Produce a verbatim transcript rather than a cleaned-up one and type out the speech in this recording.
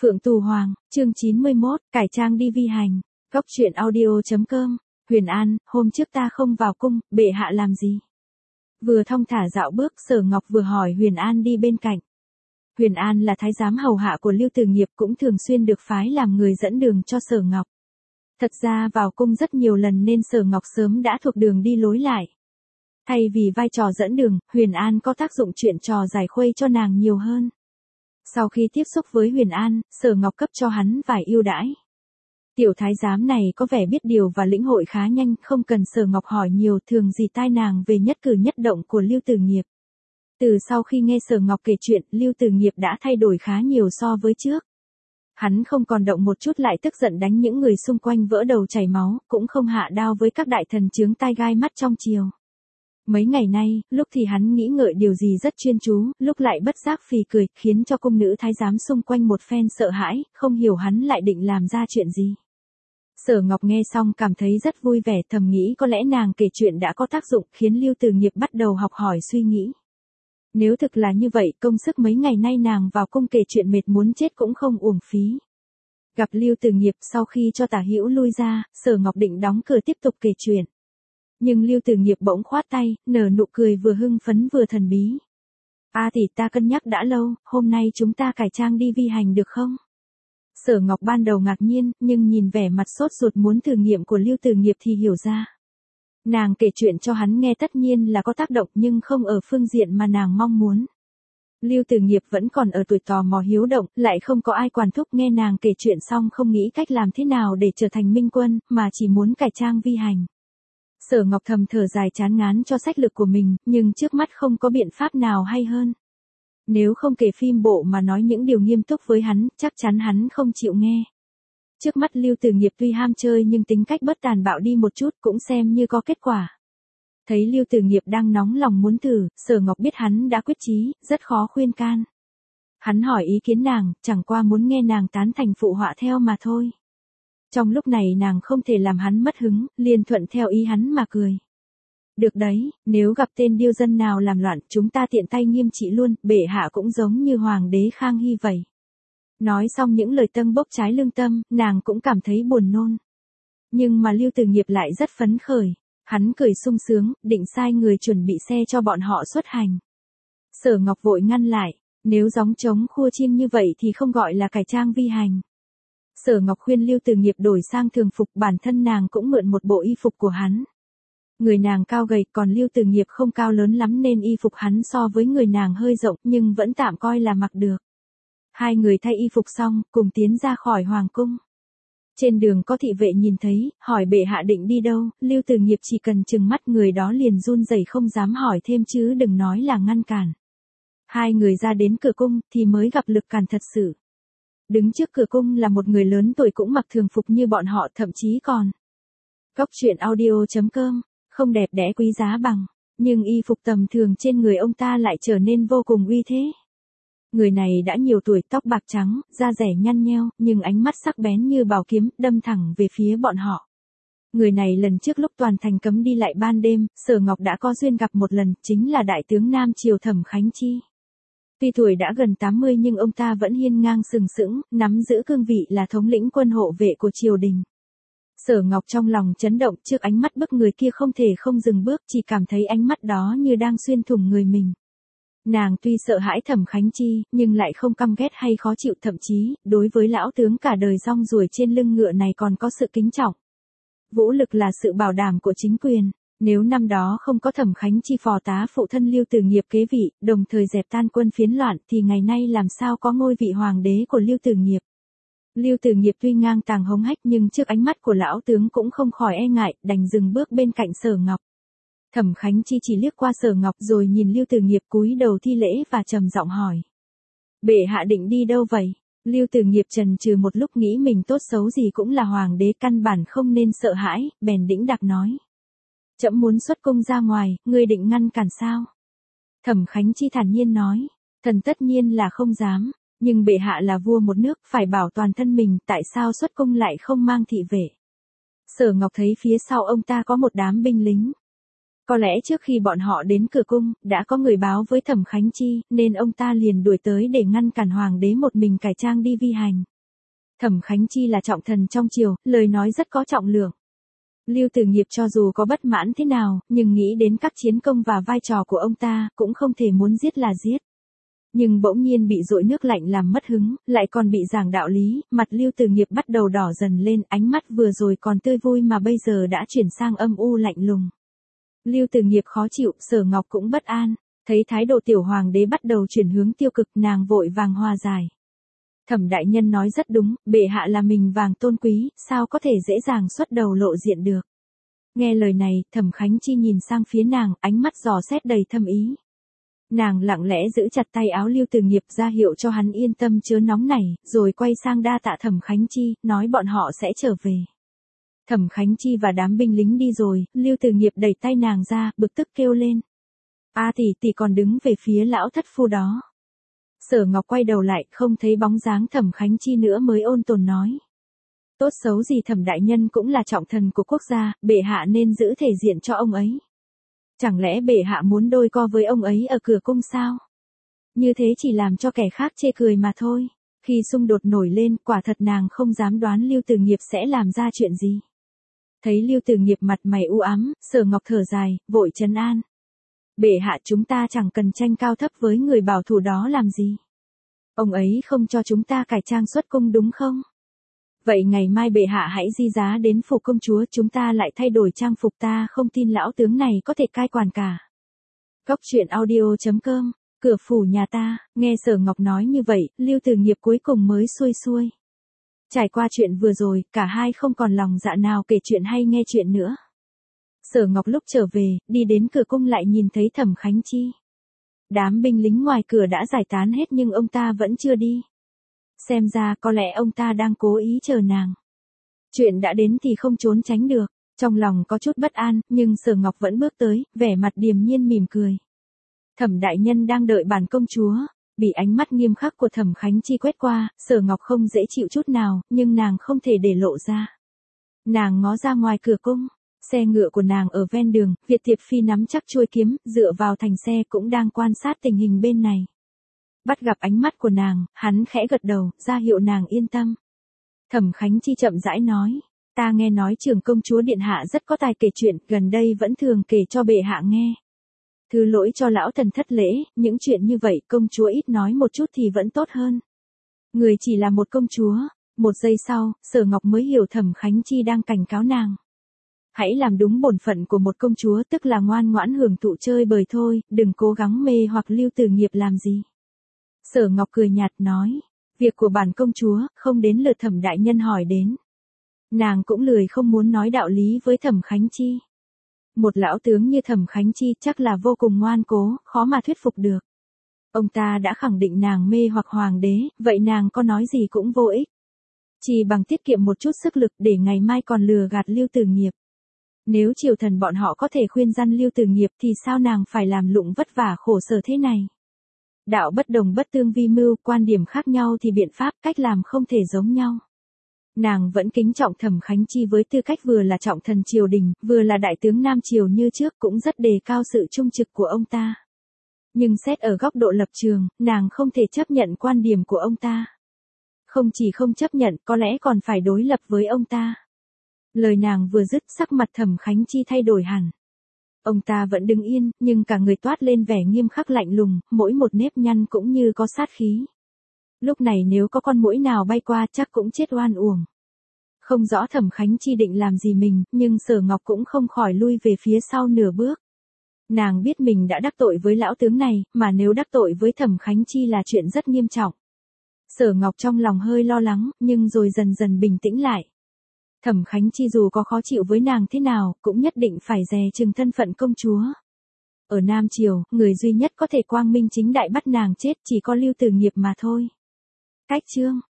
Phượng Tù Hoàng, chương chín mươi mốt, cải trang đi vi hành. Góc truyện audio.com. Huyền An, hôm trước ta không vào cung, bệ hạ làm gì? Vừa thong thả dạo bước, Sở Ngọc vừa hỏi Huyền An đi bên cạnh. Huyền An là thái giám hầu hạ của Lưu Từ Nghiệp, cũng thường xuyên được phái làm người dẫn đường cho Sở Ngọc. Thật ra vào cung rất nhiều lần nên Sở Ngọc sớm đã thuộc đường đi lối lại. Thay vì vai trò dẫn đường, Huyền An có tác dụng chuyện trò giải khuây cho nàng nhiều hơn. Sau khi tiếp xúc với Huyền An, Sở Ngọc cấp cho hắn vài ưu đãi. Tiểu thái giám này có vẻ biết điều và lĩnh hội khá nhanh, không cần Sở Ngọc hỏi nhiều, thường dì tai nàng về nhất cử nhất động của Lưu Từ Nghiệp. Từ sau khi nghe Sở Ngọc kể chuyện, Lưu Từ Nghiệp đã thay đổi khá nhiều so với trước. Hắn không còn động một chút lại tức giận đánh những người xung quanh vỡ đầu chảy máu, cũng không hạ đao với các đại thần chướng tai gai mắt trong triều. Mấy ngày nay, lúc thì hắn nghĩ ngợi điều gì rất chuyên chú, lúc lại bất giác phì cười, khiến cho cung nữ thái giám xung quanh một phen sợ hãi, không hiểu hắn lại định làm ra chuyện gì. Sở Ngọc nghe xong cảm thấy rất vui vẻ, thầm nghĩ có lẽ nàng kể chuyện đã có tác dụng, khiến Lưu Từ Nghiệp bắt đầu học hỏi suy nghĩ. Nếu thực là như vậy, công sức mấy ngày nay nàng vào cung kể chuyện mệt muốn chết cũng không uổng phí. Gặp Lưu Từ Nghiệp sau khi cho Tả Hữu lui ra, Sở Ngọc định đóng cửa tiếp tục kể chuyện. Nhưng Lưu Từ Nghiệp bỗng khoát tay, nở nụ cười vừa hưng phấn vừa thần bí. A tỷ, ta cân nhắc đã lâu, hôm nay chúng ta cải trang đi vi hành được không? Sở Ngọc ban đầu ngạc nhiên, nhưng nhìn vẻ mặt sốt ruột muốn thử nghiệm của Lưu Từ Nghiệp thì hiểu ra. Nàng kể chuyện cho hắn nghe tất nhiên là có tác động, nhưng không ở phương diện mà nàng mong muốn. Lưu Từ Nghiệp vẫn còn ở tuổi tò mò hiếu động, lại không có ai quản thúc, nghe nàng kể chuyện xong không nghĩ cách làm thế nào để trở thành minh quân, mà chỉ muốn cải trang vi hành. Sở Ngọc thầm thở dài chán ngán cho sách lược của mình, nhưng trước mắt không có biện pháp nào hay hơn. Nếu không kể phim bộ mà nói những điều nghiêm túc với hắn, chắc chắn hắn không chịu nghe. Trước mắt Lưu Từ Nghiệp tuy ham chơi nhưng tính cách bớt tàn bạo đi một chút, cũng xem như có kết quả. Thấy Lưu Từ Nghiệp đang nóng lòng muốn thử, Sở Ngọc biết hắn đã quyết chí, rất khó khuyên can. Hắn hỏi ý kiến nàng, chẳng qua muốn nghe nàng tán thành phụ họa theo mà thôi. Trong lúc này nàng không thể làm hắn mất hứng, liền thuận theo ý hắn mà cười. Được đấy, nếu gặp tên điêu dân nào làm loạn, chúng ta tiện tay nghiêm trị luôn, bệ hạ cũng giống như hoàng đế Khang Hy vậy. Nói xong những lời tâng bốc trái lương tâm, nàng cũng cảm thấy buồn nôn. Nhưng mà Lưu Từ Nghiệp lại rất phấn khởi. Hắn cười sung sướng, định sai người chuẩn bị xe cho bọn họ xuất hành. Sở Ngọc vội ngăn lại, nếu gióng trống khua chiêng như vậy thì không gọi là cải trang vi hành. Sở Ngọc khuyên Lưu Từ Nghiệp đổi sang thường phục, bản thân nàng cũng mượn một bộ y phục của hắn. Người nàng cao gầy, còn Lưu Từ Nghiệp không cao lớn lắm nên y phục hắn so với người nàng hơi rộng, nhưng vẫn tạm coi là mặc được. Hai người thay y phục xong, cùng tiến ra khỏi hoàng cung. Trên đường có thị vệ nhìn thấy, hỏi bệ hạ định đi đâu, Lưu Từ Nghiệp chỉ cần chừng mắt người đó liền run rẩy không dám hỏi thêm chứ đừng nói là ngăn cản. Hai người ra đến cửa cung thì mới gặp lực cản thật sự. Đứng trước cửa cung là một người lớn tuổi cũng mặc thường phục như bọn họ, thậm chí còn. Góc truyện audio.com, không đẹp đẽ quý giá bằng, nhưng y phục tầm thường trên người ông ta lại trở nên vô cùng uy thế. Người này đã nhiều tuổi, tóc bạc trắng, da rẻ nhăn nheo, nhưng ánh mắt sắc bén như bảo kiếm, đâm thẳng về phía bọn họ. Người này lần trước lúc toàn thành cấm đi lại ban đêm, Sở Ngọc đã có duyên gặp một lần, chính là đại tướng Nam Triều Thẩm Khánh Chi. Tuy tuổi đã gần tám mươi nhưng ông ta vẫn hiên ngang sừng sững, nắm giữ cương vị là thống lĩnh quân hộ vệ của triều đình. Sở Ngọc trong lòng chấn động trước ánh mắt bức người kia, không thể không dừng bước, chỉ cảm thấy ánh mắt đó như đang xuyên thủng người mình. Nàng tuy sợ hãi Thẩm Khánh Chi, nhưng lại không căm ghét hay khó chịu, thậm chí, đối với lão tướng cả đời rong ruổi trên lưng ngựa này còn có sự kính trọng. Vũ lực là sự bảo đảm của chính quyền. Nếu năm đó không có Thẩm Khánh Chi phò tá phụ thân Lưu Từ Nghiệp kế vị, đồng thời dẹp tan quân phiến loạn, thì ngày nay làm sao có ngôi vị hoàng đế của Lưu Từ Nghiệp. Lưu Từ Nghiệp tuy ngang tàng hống hách nhưng trước ánh mắt của lão tướng cũng không khỏi e ngại, đành dừng bước bên cạnh Sở Ngọc. Thẩm Khánh Chi chỉ liếc qua Sở Ngọc rồi nhìn Lưu Từ Nghiệp cúi đầu thi lễ và trầm giọng hỏi. Bệ hạ định đi đâu vậy? Lưu Từ Nghiệp trần trừ một lúc nghĩ mình tốt xấu gì cũng là hoàng đế, căn bản không nên sợ hãi, bèn đĩnh đạc nói. Trẫm muốn xuất cung ra ngoài, ngươi định ngăn cản sao? Thẩm Khánh Chi thản nhiên nói. Thần tất nhiên là không dám, nhưng bệ hạ là vua một nước, phải bảo toàn thân mình, tại sao xuất cung lại không mang thị vệ? Sở Ngọc thấy phía sau ông ta có một đám binh lính. Có lẽ trước khi bọn họ đến cửa cung, đã có người báo với Thẩm Khánh Chi, nên ông ta liền đuổi tới để ngăn cản hoàng đế một mình cải trang đi vi hành. Thẩm Khánh Chi là trọng thần trong triều, lời nói rất có trọng lượng. Lưu Tử Nghiệp cho dù có bất mãn thế nào, nhưng nghĩ đến các chiến công và vai trò của ông ta, cũng không thể muốn giết là giết. Nhưng bỗng nhiên bị dội nước lạnh làm mất hứng, lại còn bị giảng đạo lý, mặt Lưu Tử Nghiệp bắt đầu đỏ dần lên, ánh mắt vừa rồi còn tươi vui mà bây giờ đã chuyển sang âm u lạnh lùng. Lưu Tử Nghiệp khó chịu, Sở Ngọc cũng bất an, thấy thái độ tiểu hoàng đế bắt đầu chuyển hướng tiêu cực, nàng vội vàng hòa giải. Thẩm đại nhân nói rất đúng, bệ hạ là mình vàng tôn quý, sao có thể dễ dàng xuất đầu lộ diện được. Nghe lời này, Thẩm Khánh Chi nhìn sang phía nàng, ánh mắt dò xét đầy thâm ý. Nàng lặng lẽ giữ chặt tay áo Lưu Tử Nghiệp ra hiệu cho hắn yên tâm chớ nóng nảy, rồi quay sang đa tạ Thẩm Khánh Chi, nói bọn họ sẽ trở về. Thẩm Khánh Chi và đám binh lính đi rồi, Lưu Tử Nghiệp đẩy tay nàng ra, bực tức kêu lên. A tỷ tỷ còn đứng về phía lão thất phu đó. Sở Ngọc quay đầu lại, không thấy bóng dáng Thẩm Khánh Chi nữa mới ôn tồn nói. Tốt xấu gì Thẩm đại nhân cũng là trọng thần của quốc gia, bệ hạ nên giữ thể diện cho ông ấy. Chẳng lẽ bệ hạ muốn đôi co với ông ấy ở cửa cung sao? Như thế chỉ làm cho kẻ khác chê cười mà thôi. Khi xung đột nổi lên, quả thật nàng không dám đoán Lưu Tử Nghiệp sẽ làm ra chuyện gì. Thấy Lưu Tử Nghiệp mặt mày u ám, Sở Ngọc thở dài, vội trấn an. Bệ hạ chúng ta chẳng cần tranh cao thấp với người bảo thủ đó làm gì. Ông ấy không cho chúng ta cải trang xuất cung đúng không? Vậy ngày mai bệ hạ hãy di giá đến phủ công chúa chúng ta lại thay đổi trang phục ta không tin lão tướng này có thể cai quản cả. Góc truyện audio chấm com, cửa phủ nhà ta, nghe Sở Ngọc nói như vậy, Lưu Tử Nghiệp cuối cùng mới xuôi xuôi. Trải qua chuyện vừa rồi, cả hai không còn lòng dạ nào kể chuyện hay nghe chuyện nữa. Sở Ngọc lúc trở về, đi đến cửa cung lại nhìn thấy Thẩm Khánh Chi. Đám binh lính ngoài cửa đã giải tán hết nhưng ông ta vẫn chưa đi. Xem ra có lẽ ông ta đang cố ý chờ nàng. Chuyện đã đến thì không trốn tránh được. Trong lòng có chút bất an, nhưng Sở Ngọc vẫn bước tới, vẻ mặt điềm nhiên mỉm cười. Thẩm đại nhân đang đợi bản công chúa. Bị ánh mắt nghiêm khắc của Thẩm Khánh Chi quét qua, Sở Ngọc không dễ chịu chút nào, nhưng nàng không thể để lộ ra. Nàng ngó ra ngoài cửa cung. Xe ngựa của nàng ở ven đường, Việt Tiệp Phi nắm chắc chuôi kiếm, dựa vào thành xe cũng đang quan sát tình hình bên này. Bắt gặp ánh mắt của nàng, hắn khẽ gật đầu, ra hiệu nàng yên tâm. Thẩm Khánh Chi chậm rãi nói, ta nghe nói trưởng công chúa điện hạ rất có tài kể chuyện, gần đây vẫn thường kể cho bệ hạ nghe. Thứ lỗi cho lão thần thất lễ, những chuyện như vậy công chúa ít nói một chút thì vẫn tốt hơn. Người chỉ là một công chúa. Một giây sau, Sở Ngọc mới hiểu Thẩm Khánh Chi đang cảnh cáo nàng. Hãy làm đúng bổn phận của một công chúa, tức là ngoan ngoãn hưởng thụ chơi bời thôi, đừng cố gắng mê hoặc Lưu Tử Nghiệp làm gì. Sở Ngọc cười nhạt nói, việc của bản công chúa, không đến lượt Thẩm đại nhân hỏi đến. Nàng cũng lười không muốn nói đạo lý với Thẩm Khánh Chi. Một lão tướng như Thẩm Khánh Chi chắc là vô cùng ngoan cố, khó mà thuyết phục được. Ông ta đã khẳng định nàng mê hoặc hoàng đế, vậy nàng có nói gì cũng vô ích. Chỉ bằng tiết kiệm một chút sức lực để ngày mai còn lừa gạt Lưu Tử Nghiệp. Nếu triều thần bọn họ có thể khuyên răn Lưu Tử Nghiệp thì sao nàng phải làm lụng vất vả khổ sở thế này. Đạo bất đồng bất tương vi mưu, quan điểm khác nhau thì biện pháp, cách làm không thể giống nhau. Nàng vẫn kính trọng Thẩm Khánh Chi với tư cách vừa là trọng thần triều đình, vừa là đại tướng Nam Triều như trước, cũng rất đề cao sự trung trực của ông ta. Nhưng xét ở góc độ lập trường, nàng không thể chấp nhận quan điểm của ông ta. Không chỉ không chấp nhận, có lẽ còn phải đối lập với ông ta. Lời nàng vừa dứt, sắc mặt Thẩm Khánh Chi thay đổi hẳn. Ông ta vẫn đứng yên, nhưng cả người toát lên vẻ nghiêm khắc lạnh lùng, mỗi một nếp nhăn cũng như có sát khí. Lúc này nếu có con muỗi nào bay qua chắc cũng chết oan uổng. Không rõ Thẩm Khánh Chi định làm gì mình, nhưng Sở Ngọc cũng không khỏi lui về phía sau nửa bước. Nàng biết mình đã đắc tội với lão tướng này, mà nếu đắc tội với Thẩm Khánh Chi là chuyện rất nghiêm trọng. Sở Ngọc trong lòng hơi lo lắng, nhưng rồi dần dần bình tĩnh lại. Thẩm Khánh Chi dù có khó chịu với nàng thế nào, cũng nhất định phải dè chừng thân phận công chúa. Ở Nam Triều, người duy nhất có thể quang minh chính đại bắt nàng chết chỉ có Lưu Tử Nghiệp mà thôi. Cách chương